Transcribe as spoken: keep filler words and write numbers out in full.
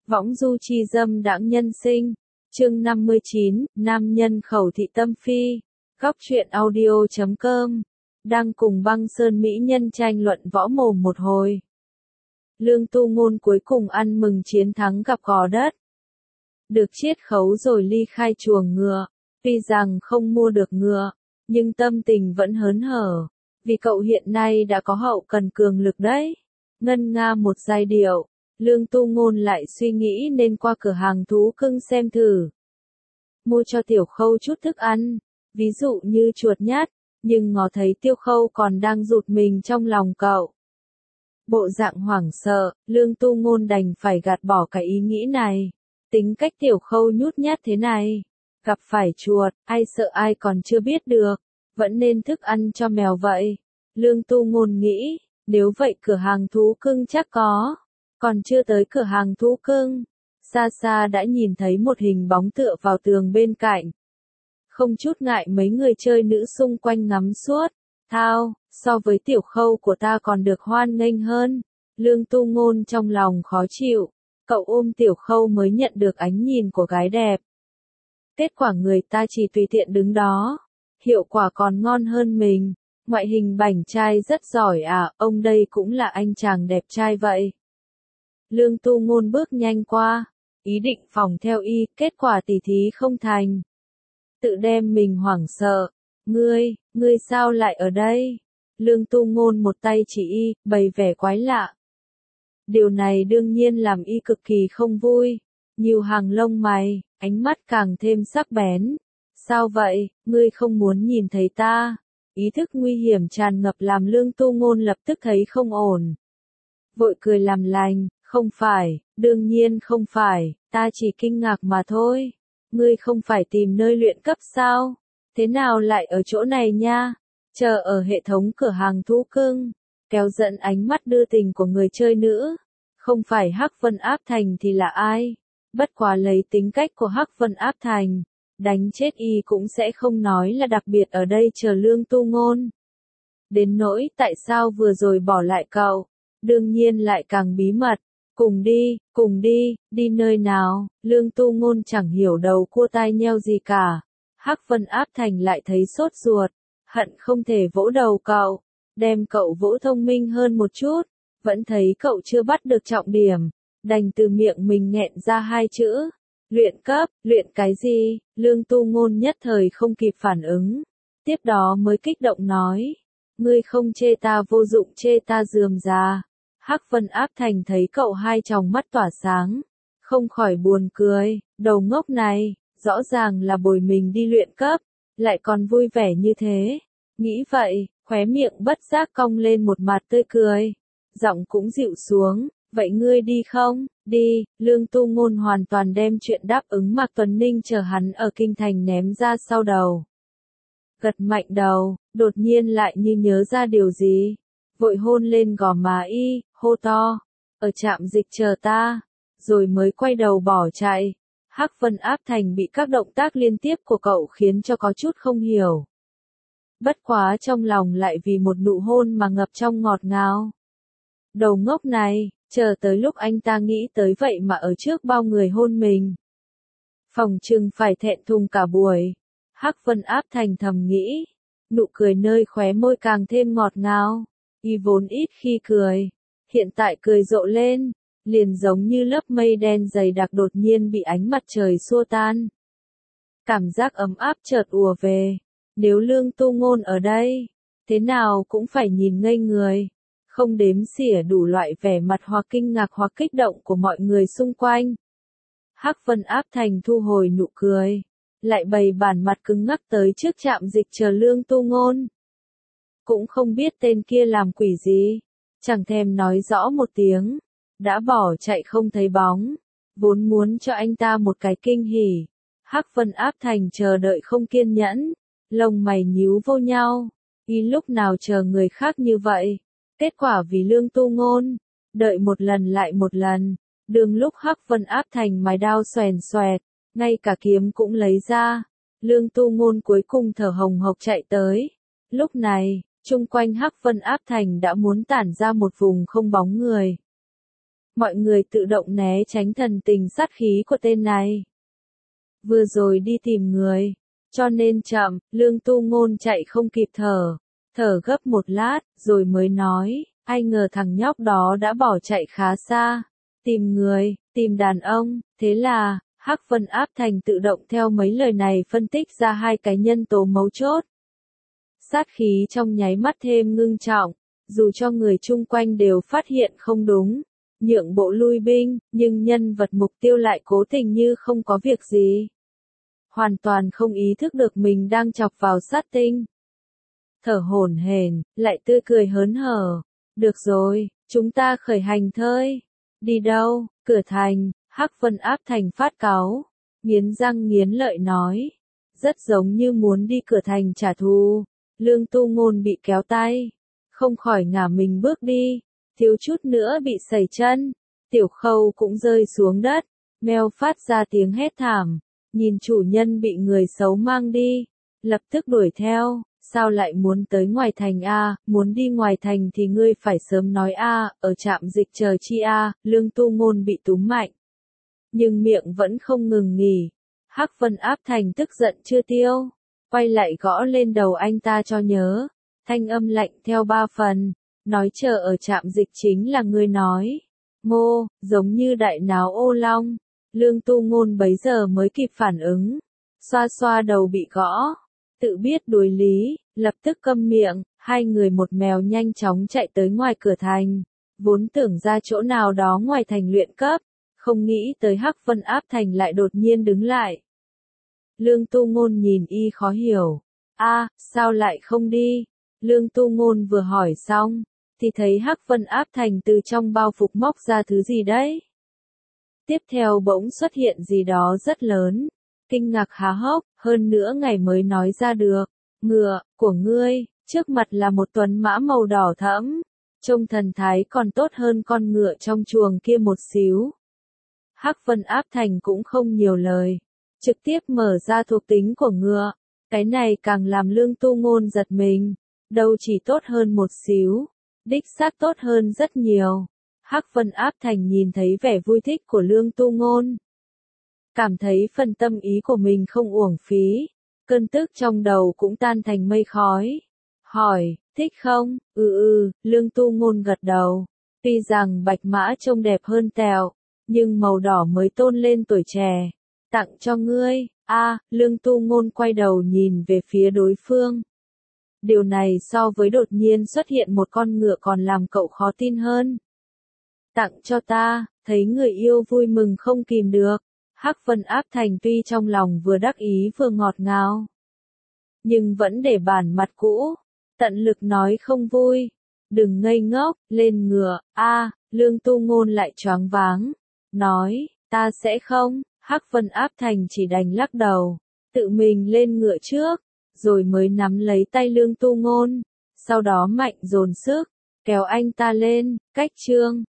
Võng du chi dâm đãng nhân sinh. Chương năm mươi chín, nam nhân khẩu thị tâm phi. Góc truyện audio chấm com. Đang cùng Băng Sơn mỹ nhân tranh luận võ mồm một hồi. Lương Tu Ngôn cuối cùng ăn mừng chiến thắng gặp gò đất. Được chiết khấu rồi ly khai chuồng ngựa. Tuy rằng không mua được ngựa, nhưng tâm tình vẫn hớn hở. Vì cậu hiện nay đã có hậu cần cường lực đấy. Ngân nga một giai điệu. Lương Tu Ngôn lại suy nghĩ nên qua cửa hàng thú cưng xem thử. Mua cho Tiểu Khâu chút thức ăn, ví dụ như chuột nhắt, nhưng ngó thấy Tiêu Khâu còn đang rụt mình trong lòng cậu. Bộ dạng hoảng sợ, Lương Tu Ngôn đành phải gạt bỏ cái ý nghĩ này. Tính cách Tiểu Khâu nhút nhát thế này, gặp phải chuột, ai sợ ai còn chưa biết được, vẫn nên thức ăn cho mèo vậy. Lương Tu Ngôn nghĩ, nếu vậy cửa hàng thú cưng chắc có. Còn chưa tới cửa hàng thú cưng, xa xa đã nhìn thấy một hình bóng tựa vào tường bên cạnh. Không chút ngại mấy người chơi nữ xung quanh ngắm suốt. Thao, so với Tiểu Khâu của ta còn được hoan nghênh hơn. Lương Tu Ngôn trong lòng khó chịu. Cậu ôm Tiểu Khâu mới nhận được ánh nhìn của gái đẹp. Kết quả người ta chỉ tùy tiện đứng đó. Hiệu quả còn ngon hơn mình. Ngoại hình bảnh trai rất giỏi à, ông đây cũng là anh chàng đẹp trai vậy. Lương Tu Ngôn bước nhanh qua, ý định phòng theo y, kết quả tỉ thí không thành. Tự đem mình hoảng sợ, ngươi, ngươi sao lại ở đây? Lương Tu Ngôn một tay chỉ y, bày vẻ quái lạ. Điều này đương nhiên làm y cực kỳ không vui, nhiều hàng lông mày, ánh mắt càng thêm sắc bén. Sao vậy, ngươi không muốn nhìn thấy ta? Ý thức nguy hiểm tràn ngập làm Lương Tu Ngôn lập tức thấy không ổn. Vội cười làm lành. Không phải, đương nhiên không phải, ta chỉ kinh ngạc mà thôi. Ngươi không phải tìm nơi luyện cấp sao? Thế nào lại ở chỗ này nha? Chờ ở hệ thống cửa hàng thú cưng. Kéo dẫn ánh mắt đưa tình của người chơi nữ. Không phải Hắc Vân Áp Thành thì là ai? Bất quá lấy tính cách của Hắc Vân Áp Thành, đánh chết y cũng sẽ không nói là đặc biệt ở đây chờ Lương Tu Ngôn. Đến nỗi tại sao vừa rồi bỏ lại cậu, đương nhiên lại càng bí mật. Cùng đi, cùng đi, đi nơi nào? Lương Tu Ngôn chẳng hiểu đầu cua tai nheo gì cả. Hắc Vân Áp Thành lại thấy sốt ruột, hận không thể vỗ đầu cậu, đem cậu vỗ thông minh hơn một chút, vẫn thấy cậu chưa bắt được trọng điểm, đành từ miệng mình nghẹn ra hai chữ. Luyện cấp, luyện cái gì? Lương Tu Ngôn nhất thời không kịp phản ứng, tiếp đó mới kích động nói. Ngươi không chê ta vô dụng, chê ta rườm rà. Hắc Vân Áp Thành thấy cậu hai tròng mắt tỏa sáng, không khỏi buồn cười, đầu ngốc này, rõ ràng là bồi mình đi luyện cấp, lại còn vui vẻ như thế. Nghĩ vậy, khóe miệng bất giác cong lên một mặt tươi cười, giọng cũng dịu xuống, vậy ngươi đi không? Đi. Lương Tu Ngôn hoàn toàn đem chuyện đáp ứng Mạc Tuấn Ninh chờ hắn ở kinh thành ném ra sau đầu. Gật mạnh đầu, đột nhiên lại như nhớ ra điều gì. Vội hôn lên gò má y, hô to, ở trạm dịch chờ ta, rồi mới quay đầu bỏ chạy. Hắc Vân Áp Thành bị các động tác liên tiếp của cậu khiến cho có chút không hiểu. Bất quá trong lòng lại vì một nụ hôn mà ngập trong ngọt ngào. Đầu ngốc này, chờ tới lúc anh ta nghĩ tới vậy mà ở trước bao người hôn mình. Phòng trừng phải thẹn thùng cả buổi. Hắc Vân Áp Thành thầm nghĩ, nụ cười nơi khóe môi càng thêm ngọt ngào. Y vốn ít khi cười, hiện tại cười rộ lên, liền giống như lớp mây đen dày đặc đột nhiên bị ánh mặt trời xua tan. Cảm giác ấm áp chợt ùa về, nếu Lương Tu Ngôn ở đây, thế nào cũng phải nhìn ngây người, không đếm xỉa đủ loại vẻ mặt hoặc kinh ngạc hoặc kích động của mọi người xung quanh. Hắc Vân Áp Thành thu hồi nụ cười, lại bày bản mặt cứng ngắc tới trước trạm dịch chờ Lương Tu Ngôn. Cũng không biết tên kia làm quỷ gì, chẳng thèm nói rõ một tiếng, đã bỏ chạy không thấy bóng, vốn muốn cho anh ta một cái kinh hỉ. Hắc Vân Áp Thành chờ đợi không kiên nhẫn, lông mày nhíu vô nhau, y lúc nào chờ người khác như vậy, kết quả vì Lương Tu Ngôn, đợi một lần lại một lần, đường lúc Hắc Vân Áp Thành mài đao xoèn xoẹt, ngay cả kiếm cũng lấy ra, Lương Tu Ngôn cuối cùng thở hồng hộc chạy tới, lúc này, chung quanh Hắc Vân Áp Thành đã muốn tản ra một vùng không bóng người. Mọi người tự động né tránh thần tình sát khí của tên này. Vừa rồi đi tìm người, cho nên chậm, Lương Tu Ngôn chạy không kịp thở, thở gấp một lát, rồi mới nói, ai ngờ thằng nhóc đó đã bỏ chạy khá xa, tìm người, tìm đàn ông, thế là, Hắc Vân Áp Thành tự động theo mấy lời này phân tích ra hai cái nhân tố mấu chốt. Sát khí trong nháy mắt thêm ngưng trọng, dù cho người chung quanh đều phát hiện không đúng, nhượng bộ lui binh, nhưng nhân vật mục tiêu lại cố tình như không có việc gì. Hoàn toàn không ý thức được mình đang chọc vào sát tinh. Thở hổn hển, lại tươi cười hớn hở. Được rồi, chúng ta khởi hành thôi. Đi đâu? Cửa thành. Hắc Vân Áp Thành phát cáu, nghiến răng nghiến lợi nói. Rất giống như muốn đi cửa thành trả thù. Lương Tu Ngôn bị kéo tay, không khỏi ngả mình bước đi, thiếu chút nữa bị sẩy chân. Tiểu Khâu cũng rơi xuống đất, meo phát ra tiếng hét thảm, nhìn chủ nhân bị người xấu mang đi, lập tức đuổi theo. Sao lại muốn tới ngoài thành a? Muốn đi ngoài thành thì ngươi phải sớm nói a, ở trạm dịch chờ chi a. Lương Tu Ngôn bị túm mạnh, nhưng miệng vẫn không ngừng nghỉ. Hắc Vân Áp Thành tức giận chưa tiêu, quay lại gõ lên đầu anh ta cho nhớ. Thanh âm lạnh theo ba phần, nói chờ ở trạm dịch chính là ngươi nói. Ngô, giống như đại náo ô long. Lương Tu Ngôn bấy giờ mới kịp phản ứng, xoa xoa đầu bị gõ, tự biết đối lý, lập tức câm miệng. Hai người một mèo nhanh chóng chạy tới ngoài cửa thành, vốn tưởng ra chỗ nào đó ngoài thành luyện cấp, không nghĩ tới Hắc Vân Áp Thành lại đột nhiên đứng lại. Lương Tu Ngôn nhìn y khó hiểu, a, sao lại không đi? Lương Tu Ngôn vừa hỏi xong, thì thấy Hắc Vân Áp Thành từ trong bao phục móc ra thứ gì đấy. Tiếp theo bỗng xuất hiện gì đó rất lớn, kinh ngạc há hốc, hơn nữa ngày mới nói ra được. Ngựa, của ngươi, trước mặt là một tuấn mã màu đỏ thẫm, trông thần thái còn tốt hơn con ngựa trong chuồng kia một xíu. Hắc Vân Áp Thành cũng không nhiều lời, trực tiếp mở ra thuộc tính của ngựa, cái này càng làm Lương Tu Ngôn giật mình, đâu chỉ tốt hơn một xíu, đích xác tốt hơn rất nhiều. Hắc Vân Áp Thành nhìn thấy vẻ vui thích của Lương Tu Ngôn, cảm thấy phần tâm ý của mình không uổng phí, cơn tức trong đầu cũng tan thành mây khói. Hỏi, thích không? Ừ ừ, Lương Tu Ngôn gật đầu. Tuy rằng bạch mã trông đẹp hơn tèo, nhưng màu đỏ mới tôn lên tuổi trẻ. Tặng cho ngươi. A, Lương Tu Ngôn quay đầu nhìn về phía đối phương. Điều này so với đột nhiên xuất hiện một con ngựa còn làm cậu khó tin hơn. Tặng cho ta, thấy người yêu vui mừng không kìm được. Hắc Vân Áp Thành tuy trong lòng vừa đắc ý vừa ngọt ngào, nhưng vẫn để bản mặt cũ, tận lực nói không vui. Đừng ngây ngốc, lên ngựa. A, Lương Tu Ngôn lại choáng váng, nói, ta sẽ không. Hắc Vân Áp Thành chỉ đành lắc đầu, tự mình lên ngựa trước, rồi mới nắm lấy tay Lương Tu Ngôn, sau đó mạnh dồn sức, kéo anh ta lên. Cách chương